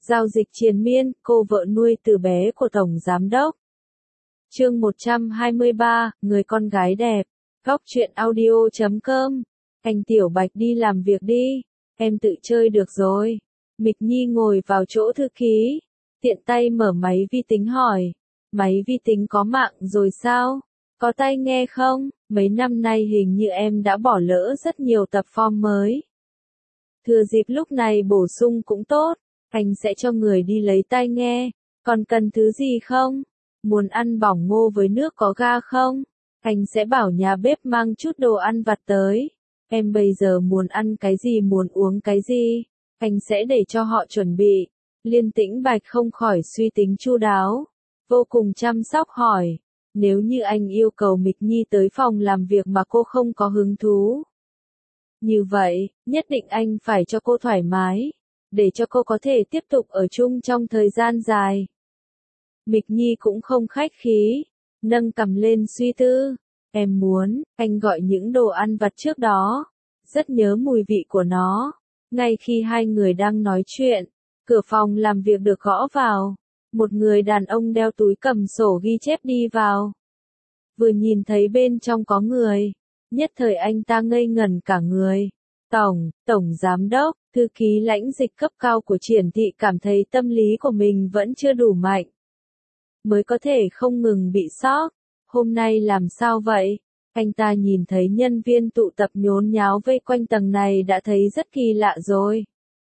Giao dịch triền miên, cô vợ nuôi từ bé của Tổng Giám Đốc. Chương 123, người con gái đẹp. Góc truyện audio.com. Anh Tiểu Bạch đi làm việc đi, em tự chơi được rồi. Mịch Nhi ngồi vào chỗ thư ký, tiện tay mở máy vi tính hỏi. Máy vi tính có mạng rồi sao? Có tai nghe không? Mấy năm nay hình như em đã bỏ lỡ rất nhiều tập form mới. Thừa dịp lúc này bổ sung cũng tốt, anh sẽ cho người đi lấy tai nghe. Còn cần thứ gì không? Muốn ăn bỏng ngô với nước có ga không? Anh sẽ bảo nhà bếp mang chút đồ ăn vặt tới. Em bây giờ muốn ăn cái gì muốn uống cái gì? Anh sẽ để cho họ chuẩn bị. Liên Tĩnh Bạch không khỏi suy tính chu đáo. Vô cùng chăm sóc hỏi. Nếu như anh yêu cầu Mịch Nhi tới phòng làm việc mà cô không có hứng thú. Như vậy, nhất định anh phải cho cô thoải mái. Để cho cô có thể tiếp tục ở chung trong thời gian dài. Mịch Nhi cũng không khách khí. Nâng cằm lên suy tư. Em muốn, anh gọi những đồ ăn vặt trước đó. Rất nhớ mùi vị của nó. Ngay khi hai người đang nói chuyện, cửa phòng làm việc được gõ vào. Một người đàn ông đeo túi cầm sổ ghi chép đi vào. Vừa nhìn thấy bên trong có người, nhất thời anh ta ngây ngẩn cả người. Tổng Giám Đốc, thư ký lãnh dịch cấp cao của Triển thị cảm thấy tâm lý của mình vẫn chưa đủ mạnh. Mới có thể không ngừng bị sốc. Hôm nay làm sao vậy? Anh ta nhìn thấy nhân viên tụ tập nhốn nháo vây quanh tầng này đã thấy rất kỳ lạ rồi.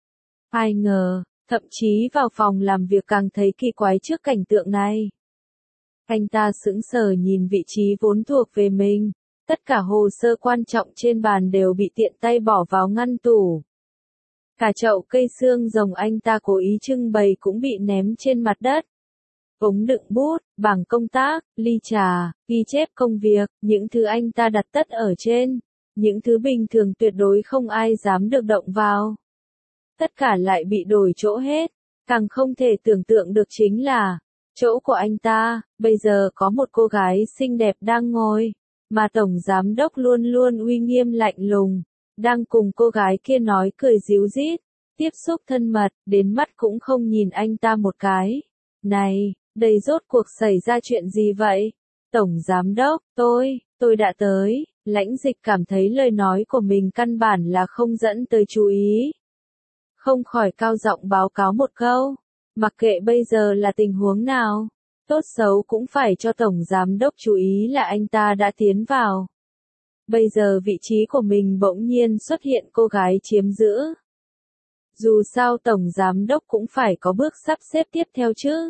Ai ngờ, thậm chí vào phòng làm việc càng thấy kỳ quái trước cảnh tượng này. Anh ta sững sờ nhìn vị trí vốn thuộc về mình. Tất cả hồ sơ quan trọng trên bàn đều bị tiện tay bỏ vào ngăn tủ. Cả chậu cây xương rồng anh ta cố ý trưng bày cũng bị ném trên mặt đất. Ống đựng bút, bảng công tác, ly trà, ghi chép công việc, những thứ anh ta đặt tất ở trên. Những thứ bình thường tuyệt đối không ai dám được động vào. Tất cả lại bị đổi chỗ hết. Càng không thể tưởng tượng được chính là, chỗ của anh ta, bây giờ có một cô gái xinh đẹp đang ngồi. Mà Tổng Giám Đốc luôn luôn uy nghiêm lạnh lùng, đang cùng cô gái kia nói cười díu dít, tiếp xúc thân mật, đến mắt cũng không nhìn anh ta một cái. Này, đây rốt cuộc xảy ra chuyện gì vậy? Tổng Giám Đốc, tôi đã tới. Lãnh dịch cảm thấy lời nói của mình căn bản là không dẫn tới chú ý. Không khỏi cao giọng báo cáo một câu. Mặc kệ bây giờ là tình huống nào. Tốt xấu cũng phải cho Tổng Giám Đốc chú ý là anh ta đã tiến vào. Bây giờ vị trí của mình bỗng nhiên xuất hiện cô gái chiếm giữ. Dù sao Tổng Giám Đốc cũng phải có bước sắp xếp tiếp theo chứ.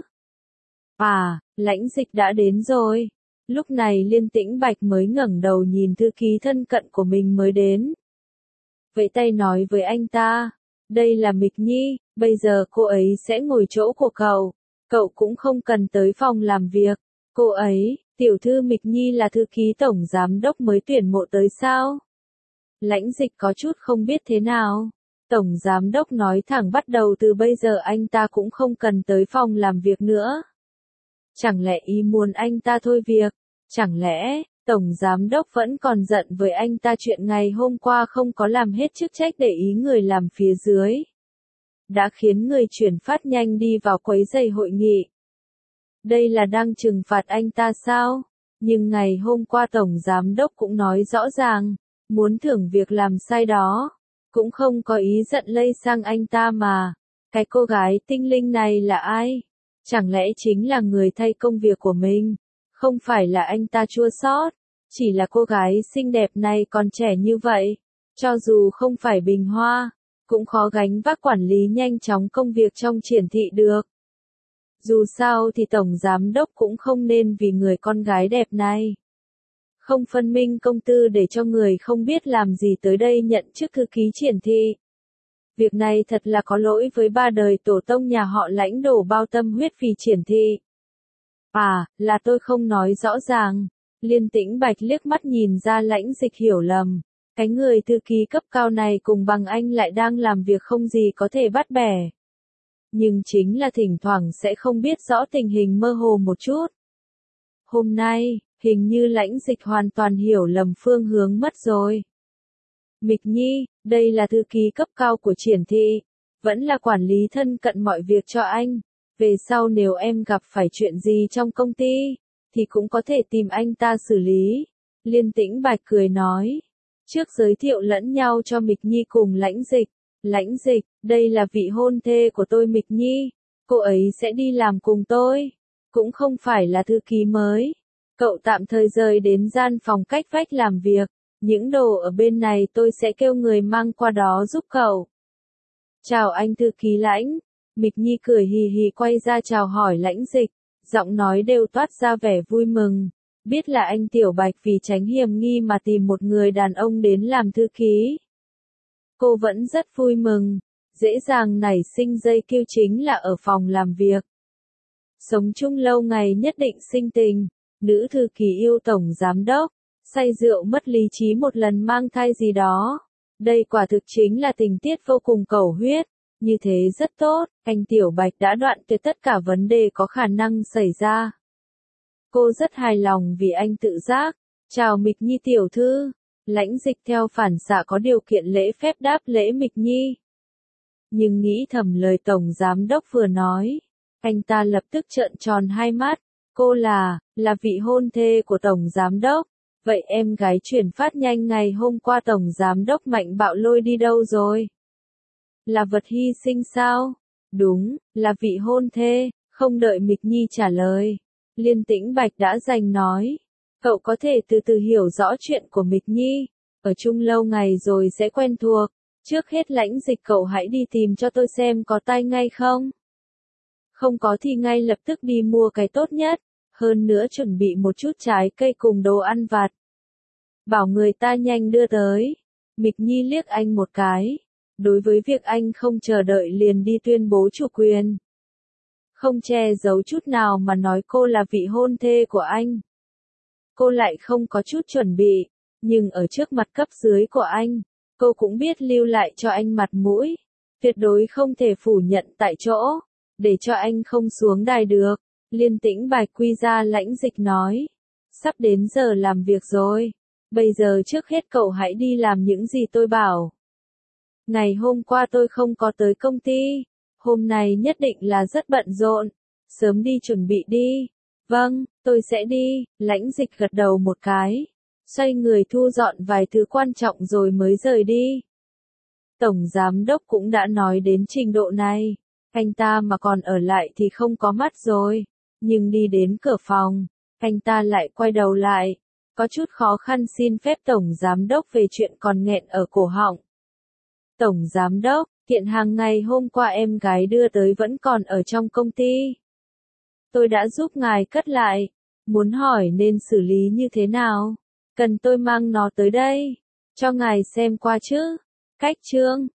À, lãnh dịch đã đến rồi. Lúc này Liên Tĩnh Bạch mới ngẩng đầu nhìn thư ký thân cận của mình mới đến. Vẫy tay nói với anh ta. Đây là Mịch Nhi, bây giờ cô ấy sẽ ngồi chỗ của cậu. Cậu cũng không cần tới phòng làm việc. Cô ấy, tiểu thư Mịch Nhi là thư ký Tổng Giám Đốc mới tuyển mộ tới sao? Lãnh dịch có chút không biết thế nào. Tổng Giám Đốc nói thẳng bắt đầu từ bây giờ anh ta cũng không cần tới phòng làm việc nữa. Chẳng lẽ ý muốn anh ta thôi việc? Chẳng lẽ, Tổng Giám Đốc vẫn còn giận với anh ta chuyện ngày hôm qua không có làm hết chức trách để ý người làm phía dưới? Đã khiến người chuyển phát nhanh đi vào quấy rầy hội nghị. Đây là đang trừng phạt anh ta sao? Nhưng ngày hôm qua Tổng Giám Đốc cũng nói rõ ràng, muốn thưởng việc làm sai đó. Cũng không có ý giận lây sang anh ta mà. Cái cô gái tinh linh này là ai? Chẳng lẽ chính là người thay công việc của mình? Không phải là anh ta chua xót, chỉ là cô gái xinh đẹp này còn trẻ như vậy. Cho dù không phải bình hoa, cũng khó gánh vác quản lý nhanh chóng công việc trong Triển thị được. Dù sao thì Tổng Giám Đốc cũng không nên vì người con gái đẹp này. Không phân minh công tư để cho người không biết làm gì tới đây nhận chức thư ký Triển thị. Việc này thật là có lỗi với ba đời tổ tông nhà họ Lãnh đổ bao tâm huyết vì Triển thị. À, là tôi không nói rõ ràng. Liên Tĩnh Bạch liếc mắt nhìn ra lãnh dịch hiểu lầm. Cái người thư ký cấp cao này cùng bằng anh lại đang làm việc không gì có thể bắt bẻ. Nhưng chính là thỉnh thoảng sẽ không biết rõ tình hình mơ hồ một chút. Hôm nay, hình như lãnh dịch hoàn toàn hiểu lầm phương hướng mất rồi. Mịch Nhi, đây là thư ký cấp cao của Triển thị. vẫn là quản lý thân cận mọi việc cho anh. Về sau nếu em gặp phải chuyện gì trong công ty, thì cũng có thể tìm anh ta xử lý. Liên Tĩnh Bạch cười nói. Trước giới thiệu lẫn nhau cho Mịch Nhi cùng Lãnh Dịch. Lãnh Dịch, đây là vị hôn thê của tôi Mịch Nhi. Cô ấy sẽ đi làm cùng tôi. Cũng không phải là thư ký mới. Cậu tạm thời rời đến gian phòng cách vách làm việc. Những đồ ở bên này tôi sẽ kêu người mang qua đó giúp cậu. Chào anh thư ký Lãnh. Mịch Nhi cười hì hì quay ra chào hỏi Lãnh Dịch. Giọng nói đều toát ra vẻ vui mừng. Biết là anh Tiểu Bạch vì tránh hiểm nghi mà tìm một người đàn ông đến làm thư ký. Cô vẫn rất vui mừng. Dễ dàng nảy sinh dây kiêu chính là ở phòng làm việc. Sống chung lâu ngày nhất định sinh tình. Nữ thư ký yêu tổng giám đốc. Say rượu mất lý trí một lần mang thai gì đó. Đây quả thực chính là tình tiết vô cùng cầu huyết. Như thế rất tốt, anh Tiểu Bạch đã đoạn tuyệt tất cả vấn đề có khả năng xảy ra. Cô rất hài lòng vì anh tự giác. Chào Mịch Nhi tiểu thư. Lãnh Dịch theo phản xạ có điều kiện lễ phép đáp lễ Mịch Nhi. Nhưng nghĩ thầm lời tổng giám đốc vừa nói. Anh ta lập tức trợn tròn hai mắt. Cô là vị hôn thê của tổng giám đốc. Vậy em gái chuyển phát nhanh ngày hôm qua tổng giám đốc Mạnh Bạo Lôi đi đâu rồi? Là vật hy sinh sao? Đúng, là vị hôn thê. Không đợi Mịch Nhi trả lời. Liên Tĩnh Bạch đã giành nói. Cậu có thể từ từ hiểu rõ chuyện của Mịch Nhi. Ở chung lâu ngày rồi sẽ quen thuộc. Trước hết Lãnh Dịch cậu hãy đi tìm cho tôi xem có tai ngay không? Không có thì ngay lập tức đi mua cái tốt nhất. Hơn nữa chuẩn bị một chút trái cây cùng đồ ăn vặt. Bảo người ta nhanh đưa tới. Mịch Nhi liếc anh một cái. Đối với việc anh không chờ đợi liền đi tuyên bố chủ quyền. Không che giấu chút nào mà nói cô là vị hôn thê của anh. Cô lại không có chút chuẩn bị. Nhưng ở trước mặt cấp dưới của anh, cô cũng biết lưu lại cho anh mặt mũi. Tuyệt đối không thể phủ nhận tại chỗ. Để cho anh không xuống đài được. Liên Tĩnh Bạch quy ra Lãnh Dịch nói. Sắp đến giờ làm việc rồi. Bây giờ trước hết cậu hãy đi làm những gì tôi bảo. Ngày hôm qua tôi không có tới công ty. Hôm nay nhất định là rất bận rộn. Sớm đi chuẩn bị đi. Vâng, tôi sẽ đi. Lãnh Dịch gật đầu một cái. Xoay người thu dọn vài thứ quan trọng rồi mới rời đi. Tổng giám đốc cũng đã nói đến trình độ này. Anh ta mà còn ở lại thì không có mắt rồi. Nhưng đi đến cửa phòng, anh ta lại quay đầu lại. Có chút khó khăn xin phép tổng giám đốc về chuyện còn nghẹn ở cổ họng. Tổng giám đốc, kiện hàng ngày hôm qua em gái đưa tới vẫn còn ở trong công ty. Tôi đã giúp ngài cất lại. Muốn hỏi nên xử lý như thế nào? Cần tôi mang nó tới đây? Cho ngài xem qua chứ? Cách chương